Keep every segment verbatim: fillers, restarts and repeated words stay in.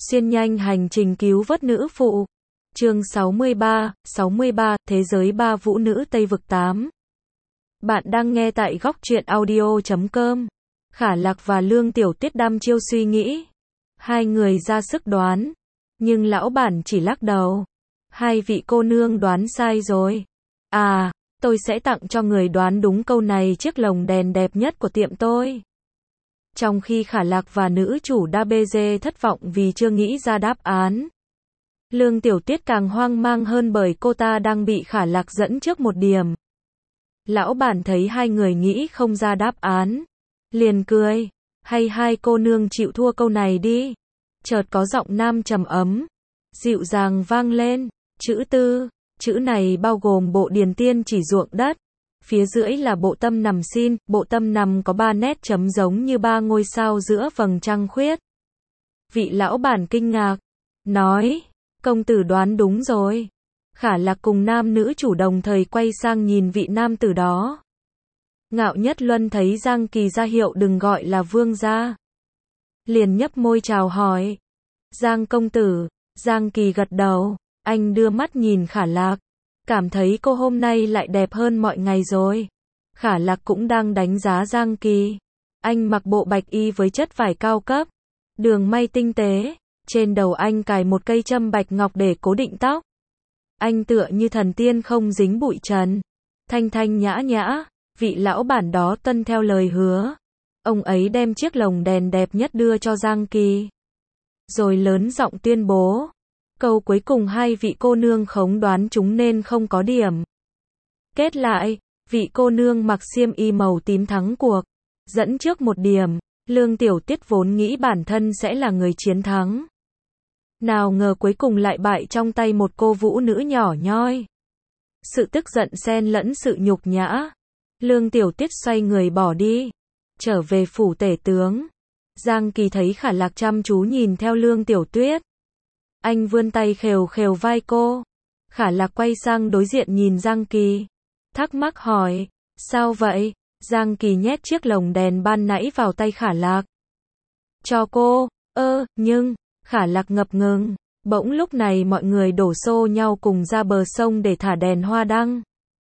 Xuyên nhanh hành trình cứu vớt nữ phụ. Chương sáu mươi ba, sáu mươi ba, Thế giới ba vũ nữ Tây vực tám. Bạn đang nghe tại góc truyện audio chấm com. Khả Lạc và Lương Tiểu Tuyết đăm chiêu suy nghĩ. Hai người ra sức đoán, nhưng lão bản chỉ lắc đầu. Hai vị cô nương đoán sai rồi. À, tôi sẽ tặng cho người đoán đúng câu này chiếc lồng đèn đẹp nhất của tiệm tôi. Trong khi Khả Lạc và nữ chủ đa bê dê thất vọng vì chưa nghĩ ra đáp án, Lương Tiểu Tuyết càng hoang mang hơn bởi cô ta đang bị Khả Lạc dẫn trước một điểm. Lão bản thấy hai người nghĩ không ra đáp án, liền cười, hay hai cô nương chịu thua câu này đi. Chợt có giọng nam trầm ấm, dịu dàng vang lên, chữ tư, chữ này bao gồm bộ điền tiên chỉ ruộng đất. Phía dưới là bộ tâm nằm xin, bộ tâm nằm có ba nét chấm giống như ba ngôi sao giữa vầng trăng khuyết. Vị lão bản kinh ngạc, nói, công tử đoán đúng rồi. Khả Lạc cùng nam nữ chủ đồng thời quay sang nhìn vị nam tử đó. Ngạo Nhất Luân thấy Giang Kỳ ra hiệu đừng gọi là vương gia, liền nhấp môi chào hỏi. Giang công tử. Giang Kỳ gật đầu, anh đưa mắt nhìn Khả Lạc, cảm thấy cô hôm nay lại đẹp hơn mọi ngày rồi. Khả Lạc cũng đang đánh giá Giang Kỳ. Anh mặc bộ bạch y với chất vải cao cấp, đường may tinh tế, trên đầu anh cài một cây châm bạch ngọc để cố định tóc. Anh tựa như thần tiên không dính bụi trần, thanh thanh nhã nhã. Vị lão bản đó tuân theo lời hứa, ông ấy đem chiếc lồng đèn đẹp nhất đưa cho Giang Kỳ, rồi lớn giọng tuyên bố, câu cuối cùng hai vị cô nương khống đoán chúng nên không có điểm. Kết lại, vị cô nương mặc xiêm y màu tím thắng cuộc, dẫn trước một điểm. Lương Tiểu Tuyết vốn nghĩ bản thân sẽ là người chiến thắng, nào ngờ cuối cùng lại bại trong tay một cô vũ nữ nhỏ nhoi. Sự tức giận xen lẫn sự nhục nhã, Lương Tiểu Tuyết xoay người bỏ đi, trở về phủ tể tướng. Giang Kỳ thấy Khả Lạc chăm chú nhìn theo Lương Tiểu Tuyết, anh vươn tay khều khều vai cô. Khả Lạc quay sang đối diện nhìn Giang Kỳ, thắc mắc hỏi, sao vậy? Giang Kỳ nhét chiếc lồng đèn ban nãy vào tay Khả Lạc, cho cô. Ơ, nhưng, Khả Lạc ngập ngừng. Bỗng lúc này mọi người đổ xô nhau cùng ra bờ sông để thả đèn hoa đăng.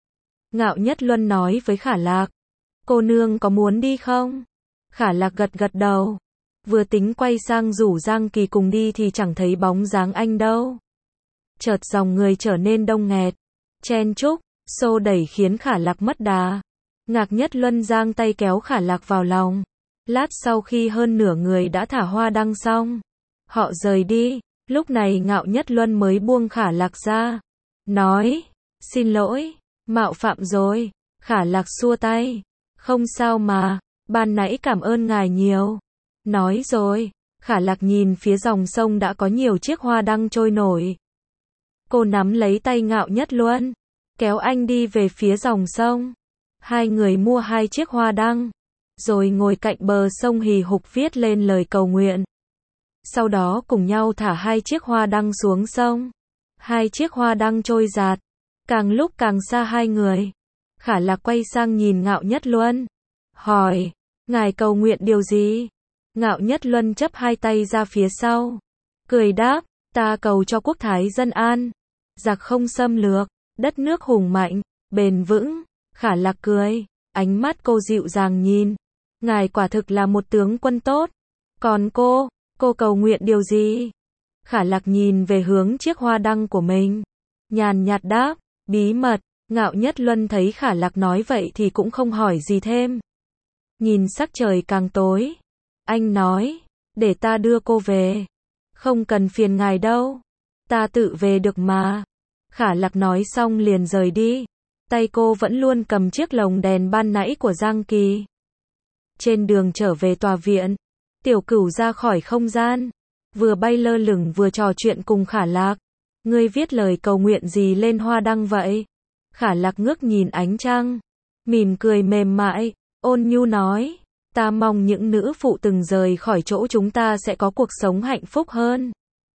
Ngạo Nhất Luân nói với Khả Lạc, cô nương có muốn đi không? Khả Lạc gật gật đầu, vừa tính quay sang rủ Giang Kỳ cùng đi thì chẳng thấy bóng dáng anh đâu. Chợt dòng người trở nên đông nghẹt, chen chúc, xô đẩy khiến Khả Lạc mất đà. Ngạo Nhất Luân giang tay kéo Khả Lạc vào lòng. Lát sau khi hơn nửa người đã thả hoa đăng xong, họ rời đi. Lúc này Ngạo Nhất Luân mới buông Khả Lạc ra, nói, xin lỗi, mạo phạm rồi. Khả Lạc xua tay, không sao mà, ban nãy cảm ơn ngài nhiều. Nói rồi, Khả Lạc nhìn phía dòng sông đã có nhiều chiếc hoa đăng trôi nổi. Cô nắm lấy tay Ngạo Nhất Luân, kéo anh đi về phía dòng sông. Hai người mua hai chiếc hoa đăng, rồi ngồi cạnh bờ sông hì hục viết lên lời cầu nguyện. Sau đó cùng nhau thả hai chiếc hoa đăng xuống sông. Hai chiếc hoa đăng trôi dạt, càng lúc càng xa hai người. Khả Lạc quay sang nhìn Ngạo Nhất Luân, hỏi, ngài cầu nguyện điều gì? Ngạo Nhất Luân chắp hai tay ra phía sau, cười đáp, ta cầu cho quốc thái dân an, giặc không xâm lược, đất nước hùng mạnh, bền vững. Khả Lạc cười, ánh mắt cô dịu dàng nhìn, ngài quả thực là một tướng quân tốt. Còn cô, cô cầu nguyện điều gì? Khả Lạc nhìn về hướng chiếc hoa đăng của mình, nhàn nhạt đáp, bí mật. Ngạo Nhất Luân thấy Khả Lạc nói vậy thì cũng không hỏi gì thêm. Nhìn sắc trời càng tối, anh nói, để ta đưa cô về. Không cần phiền ngài đâu, ta tự về được mà. Khả Lạc nói xong liền rời đi. Tay cô vẫn luôn cầm chiếc lồng đèn ban nãy của Giang Kỳ. Trên đường trở về tòa viện, Tiểu Cửu ra khỏi không gian, vừa bay lơ lửng vừa trò chuyện cùng Khả Lạc. Ngươi viết lời cầu nguyện gì lên hoa đăng vậy? Khả Lạc ngước nhìn ánh trăng, mỉm cười mềm mại, ôn nhu nói, ta mong những nữ phụ từng rời khỏi chỗ chúng ta sẽ có cuộc sống hạnh phúc hơn,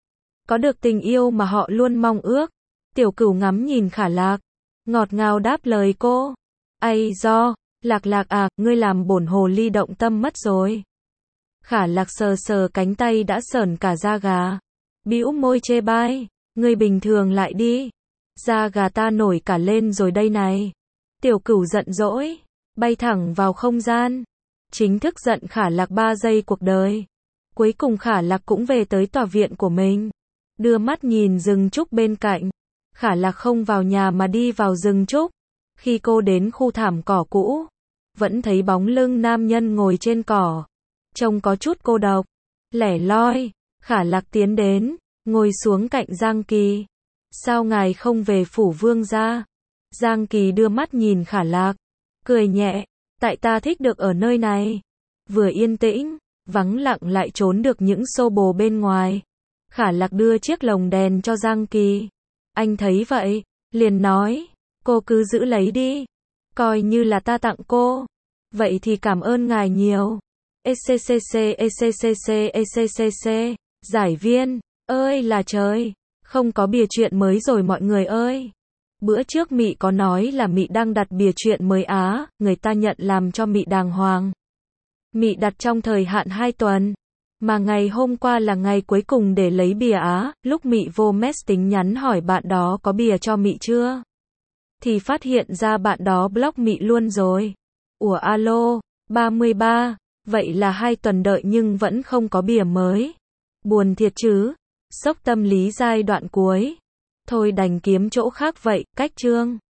có được tình yêu mà họ luôn mong ước. Tiểu Cửu ngắm nhìn Khả Lạc, ngọt ngào đáp lời cô, ây do, Lạc Lạc à, ngươi làm bổn hồ ly động tâm mất rồi. Khả Lạc sờ sờ cánh tay đã sởn cả da gà. Bĩu môi chê bai, ngươi bình thường lại đi. Da gà ta nổi cả lên rồi đây này. Tiểu Cửu giận dỗi, bay thẳng vào không gian. Chính thức giận Khả Lạc ba giây cuộc đời. Cuối cùng Khả Lạc cũng về tới tòa viện của mình. Đưa mắt nhìn rừng trúc bên cạnh. Khả Lạc không vào nhà mà đi vào rừng trúc. Khi cô đến khu thảm cỏ cũ, vẫn thấy bóng lưng nam nhân ngồi trên cỏ. Trông có chút cô độc, lẻ loi. Khả Lạc tiến đến, ngồi xuống cạnh Giang Kỳ. Sao ngài không về phủ vương gia? Giang Kỳ đưa mắt nhìn Khả Lạc, cười nhẹ. Tại ta thích được ở nơi này. Vừa yên tĩnh, vắng lặng lại trốn được những xô bồ bên ngoài. Khả Lạc đưa chiếc lồng đèn cho Giang Kỳ. Anh thấy vậy, liền nói, cô cứ giữ lấy đi. Coi như là ta tặng cô. Vậy thì cảm ơn ngài nhiều. ECCC, ECCC, ECCC, giải viên, ơi là trời, không có bìa truyện mới rồi mọi người ơi. Bữa trước Mị có nói là Mị đang đặt bìa truyện mới á, người ta nhận làm cho Mị đàng hoàng. Mị đặt trong thời hạn hai tuần, mà ngày hôm qua là ngày cuối cùng để lấy bìa á, lúc Mị vô mess tính nhắn hỏi bạn đó có bìa cho Mị chưa, thì phát hiện ra bạn đó block Mị luôn rồi. Ủa alo, ba mươi ba, vậy là hai tuần đợi nhưng vẫn không có bìa mới. Buồn thiệt chứ, sốc tâm lý giai đoạn cuối. Thôi đành kiếm chỗ khác vậy, cách chương.